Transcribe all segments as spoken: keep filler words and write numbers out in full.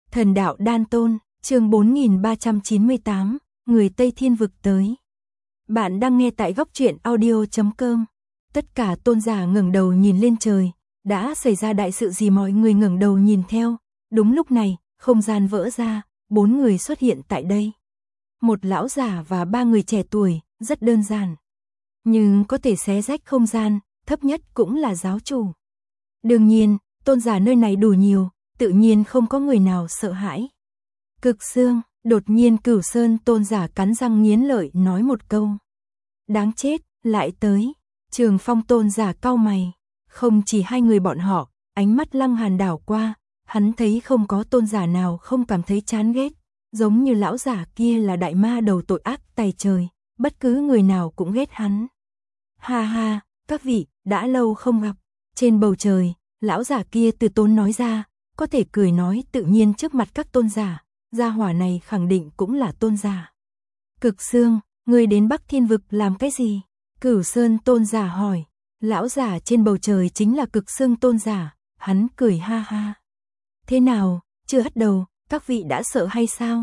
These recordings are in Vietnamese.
Thần đạo đan tôn, chương bốn nghìn ba trăm chín mươi tám, người Tây Thiên vực tới. Bạn đang nghe tại góc truyện audio chấm com. Tất cả tôn giả ngẩng đầu nhìn lên trời, đã xảy ra đại sự gì mọi người ngẩng đầu nhìn theo. Đúng lúc này, không gian vỡ ra, bốn người xuất hiện tại đây. Một lão giả và ba người trẻ tuổi, rất đơn giản. Nhưng có thể xé rách không gian, thấp nhất cũng là giáo chủ. Đương nhiên, tôn giả nơi này đủ nhiều, tự nhiên không có người nào sợ hãi. Cực Xương, đột nhiên Cửu Sơn tôn giả cắn răng nghiến lợi nói một câu. Đáng chết, lại tới. Trường Phong tôn giả cau mày. Không chỉ hai người bọn họ, ánh mắt Lăng Hàn đảo qua, hắn thấy không có tôn giả nào không cảm thấy chán ghét. Giống như lão giả kia là đại ma đầu tội ác tày trời, bất cứ người nào cũng ghét hắn. Ha ha, các vị, đã lâu không gặp. Trên bầu trời, lão giả kia từ tốn nói ra, có thể cười nói tự nhiên trước mặt các tôn giả, gia hỏa này khẳng định cũng là tôn giả. Cực Xương, ngươi đến Bắc Thiên vực làm cái gì? Cửu Sơn tôn giả hỏi. Lão giả trên bầu trời chính là Cực Xương tôn giả, hắn cười ha ha. Thế nào, chưa bắt đầu, các vị đã sợ hay sao?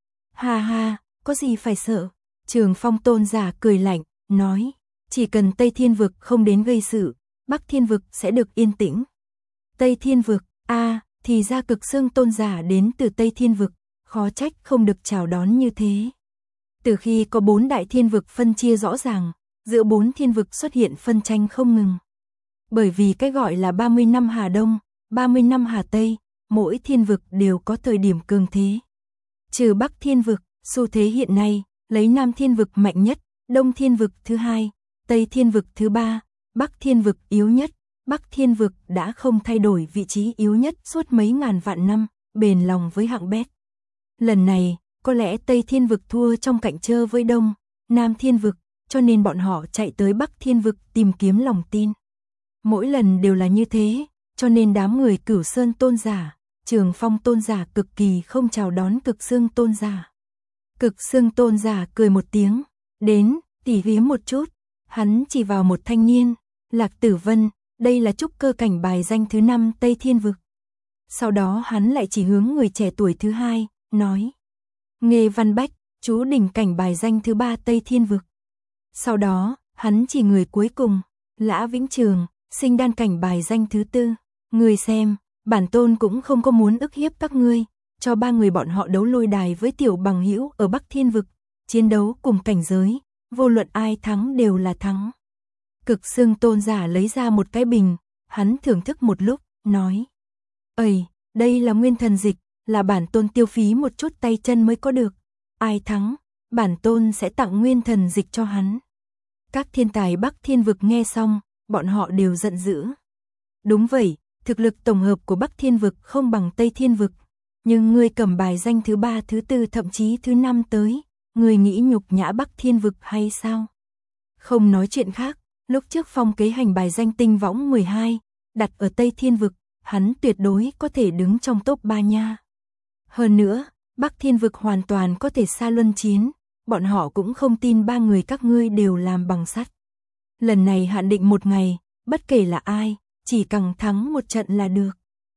Ha ha, có gì phải sợ? Trường Phong tôn giả cười lạnh, nói, chỉ cần Tây Thiên vực không đến gây sự, Bắc Thiên vực sẽ được yên tĩnh. Tây Thiên vực, a, à, thì ra Cực Xương tôn giả đến từ Tây Thiên vực, khó trách không được chào đón như thế. Từ khi có bốn đại thiên vực phân chia rõ ràng, giữa bốn thiên vực xuất hiện phân tranh không ngừng. Bởi vì cái gọi là ba mươi năm Hà Đông, ba mươi năm Hà Tây, mỗi thiên vực đều có thời điểm cường thế. Trừ Bắc Thiên vực, xu thế hiện nay, lấy Nam Thiên vực mạnh nhất, Đông Thiên vực thứ hai, Tây Thiên vực thứ ba, Bắc Thiên vực yếu nhất. Bắc Thiên vực đã không thay đổi vị trí yếu nhất suốt mấy ngàn vạn năm, bền lòng với hạng bét. Lần này, có lẽ Tây Thiên vực thua trong cạnh tranh với Đông, Nam Thiên vực, cho nên bọn họ chạy tới Bắc Thiên vực tìm kiếm lòng tin. Mỗi lần đều là như thế, cho nên đám người Cửu Sơn tôn giả, Trường Phong tôn giả cực kỳ không chào đón Cực Xương tôn giả. Cực Xương tôn giả cười một tiếng, đến, tỉ thí một chút, hắn chỉ vào một thanh niên, Lạc Tử Vân, đây là trúc cơ cảnh bài danh thứ năm Tây Thiên vực. Sau đó hắn lại chỉ hướng người trẻ tuổi thứ hai, nói, Nghê Văn Bách, chú đỉnh cảnh bài danh thứ ba Tây Thiên vực. Sau đó, hắn chỉ người cuối cùng, Lã Vĩnh Trường, sinh đan cảnh bài danh thứ tư. Người xem, bản tôn cũng không có muốn ức hiếp các ngươi, cho ba người bọn họ đấu lôi đài với tiểu bằng hữu ở Bắc Thiên vực, chiến đấu cùng cảnh giới, vô luận ai thắng đều là thắng. Cực Xương tôn giả lấy ra một cái bình, hắn thưởng thức một lúc, nói, ầy, đây là nguyên thần dịch, là bản tôn tiêu phí một chút tay chân mới có được, ai thắng, bản tôn sẽ tặng nguyên thần dịch cho hắn. Các thiên tài Bắc Thiên vực nghe xong, bọn họ đều giận dữ. Đúng vậy, thực lực tổng hợp của Bắc Thiên vực không bằng Tây Thiên vực, nhưng ngươi cầm bài danh thứ ba, thứ tư thậm chí thứ năm tới, ngươi nghĩ nhục nhã Bắc Thiên vực hay sao? Không nói chuyện khác, lúc trước Phong kế hành bài danh tinh võng mười hai, đặt ở Tây Thiên vực, hắn tuyệt đối có thể đứng trong top ba nha. Hơn nữa, Bắc Thiên vực hoàn toàn có thể xa luân chiến, bọn họ cũng không tin ba người các ngươi đều làm bằng sắt. Lần này hạn định một ngày, bất kể là ai, chỉ cần thắng một trận là được.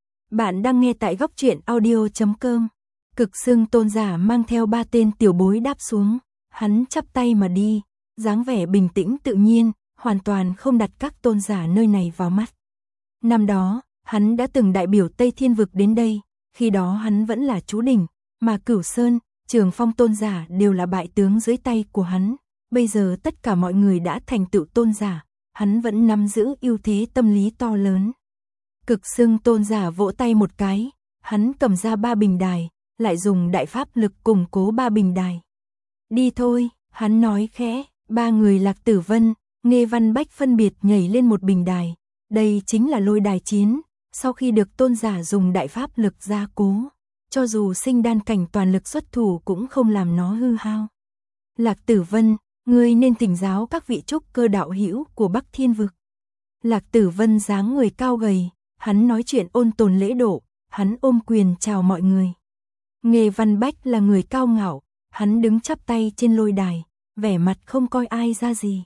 Bạn đang nghe tại góc truyện audio chấm com. Cực Xương tôn giả mang theo ba tên tiểu bối đáp xuống, hắn chắp tay mà đi, dáng vẻ bình tĩnh tự nhiên, hoàn toàn không đặt các tôn giả nơi này vào mắt. Năm đó, hắn đã từng đại biểu Tây Thiên vực đến đây, khi đó hắn vẫn là chú đỉnh, mà Cửu Sơn, Trường Phong tôn giả đều là bại tướng dưới tay của hắn. Bây giờ tất cả mọi người đã thành tựu tôn giả, hắn vẫn nắm giữ ưu thế tâm lý to lớn. Cực Xương tôn giả vỗ tay một cái, hắn cầm ra ba bình đài, lại dùng đại pháp lực củng cố ba bình đài. Đi thôi, hắn nói khẽ, ba người Lạc Tử Vân, Nghê Văn Bách phân biệt nhảy lên một bình đài. Đây chính là lôi đài chiến, sau khi được tôn giả dùng đại pháp lực gia cố, cho dù sinh đan cảnh toàn lực xuất thủ cũng không làm nó hư hao. Lạc Tử Vân, ngươi nên thỉnh giáo các vị trúc cơ đạo hữu của Bắc Thiên vực. Lạc Tử Vân dáng người cao gầy, hắn nói chuyện ôn tồn lễ độ, hắn ôm quyền chào mọi người. Nghê Văn Bách là người cao ngạo, hắn đứng chắp tay trên lôi đài, vẻ mặt không coi ai ra gì.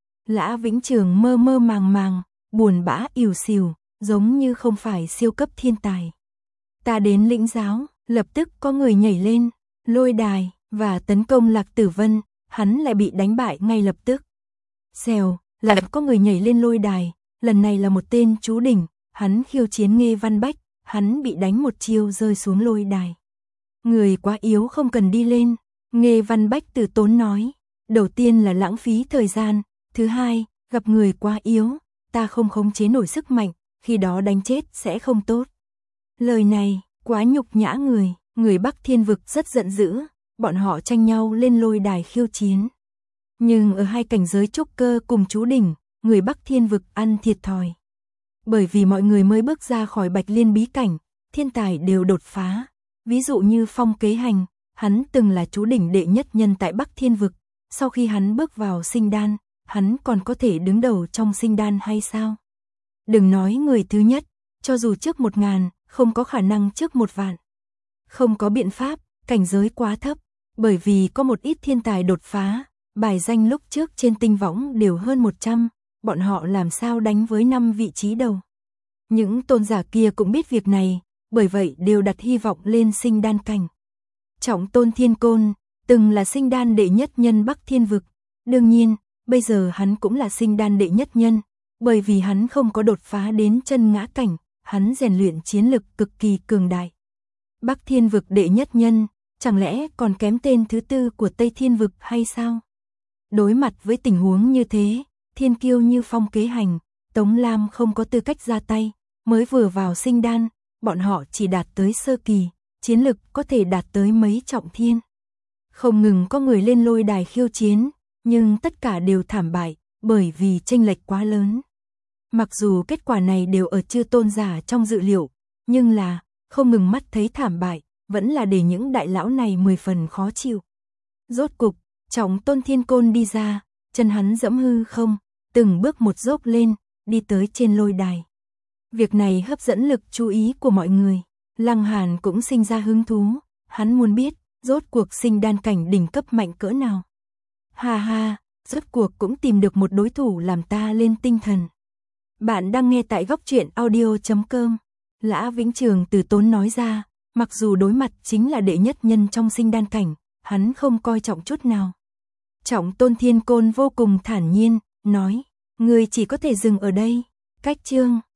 Lã Vĩnh Trường mơ mơ màng màng, buồn bã ỉu xìu, giống như không phải siêu cấp thiên tài. Ta đến lĩnh giáo, Lập tức có người nhảy lên, lôi đài, và tấn công Lạc Tử Vân, hắn lại bị đánh bại ngay lập tức. Xèo, lại có người nhảy lên lôi đài, lần này là một tên chú đỉnh, hắn khiêu chiến Nghê Văn Bách, hắn bị đánh một chiêu rơi xuống lôi đài. Người quá yếu không cần đi lên, Nghê Văn Bách từ tốn nói, đầu tiên là lãng phí thời gian, thứ hai, gặp người quá yếu, ta không khống chế nổi sức mạnh, khi đó đánh chết sẽ không tốt. Lời này, quá nhục nhã người, người Bắc Thiên Vực rất giận dữ, bọn họ tranh nhau lên lôi đài khiêu chiến. Nhưng ở hai cảnh giới trúc cơ cùng chú đỉnh, người Bắc Thiên Vực ăn thiệt thòi. Bởi vì mọi người mới bước ra khỏi Bạch Liên bí cảnh, thiên tài đều đột phá. Ví dụ như Phong Kế Hành, hắn từng là chú đỉnh đệ nhất nhân tại Bắc Thiên Vực, sau khi hắn bước vào sinh đan, hắn còn có thể đứng đầu trong sinh đan hay sao? Đừng nói người thứ nhất, cho dù trước một ngàn, không có khả năng trước một vạn. Không có biện pháp, cảnh giới quá thấp, bởi vì có một ít thiên tài đột phá, bài danh lúc trước trên tinh võng đều hơn một trăm, bọn họ làm sao đánh với năm vị trí đầu. Những tôn giả kia cũng biết việc này, bởi vậy đều đặt hy vọng lên sinh đan cảnh. Trọng Tôn Thiên Côn, từng là sinh đan đệ nhất nhân Bắc Thiên Vực, đương nhiên, bây giờ hắn cũng là sinh đan đệ nhất nhân, bởi vì hắn không có đột phá đến chân ngã cảnh, hắn rèn luyện chiến lực cực kỳ cường đại. Bắc Thiên Vực đệ nhất nhân, chẳng lẽ còn kém tên thứ tư của Tây Thiên Vực hay sao? Đối mặt với tình huống như thế, thiên kiêu như Phong Kế Hành, Tống Lam không có tư cách ra tay, mới vừa vào sinh đan, bọn họ chỉ đạt tới sơ kỳ, chiến lực có thể đạt tới mấy trọng thiên. Không ngừng có người lên lôi đài khiêu chiến, nhưng tất cả đều thảm bại, bởi vì chênh lệch quá lớn. Mặc dù kết quả này đều ở chư tôn giả trong dự liệu, nhưng là, không ngừng mắt thấy thảm bại, vẫn là để những đại lão này mười phần khó chịu. Rốt cục, Trọng Tôn Thiên Côn đi ra, chân hắn dẫm hư không, từng bước một dốc lên, đi tới trên lôi đài. Việc này hấp dẫn lực chú ý của mọi người, Lăng Hàn cũng sinh ra hứng thú, hắn muốn biết, rốt cuộc sinh đan cảnh đỉnh cấp mạnh cỡ nào. Ha ha, rốt cuộc cũng tìm được một đối thủ làm ta lên tinh thần. Bạn đang nghe tại góc truyện audio chấm com. Lã Vĩnh Trường từ tốn nói ra, mặc dù đối mặt chính là đệ nhất nhân trong sinh đan cảnh, hắn không coi trọng chút nào. Trọng Tôn Thiên Côn vô cùng thản nhiên, nói, người chỉ có thể dừng ở đây, cách chương.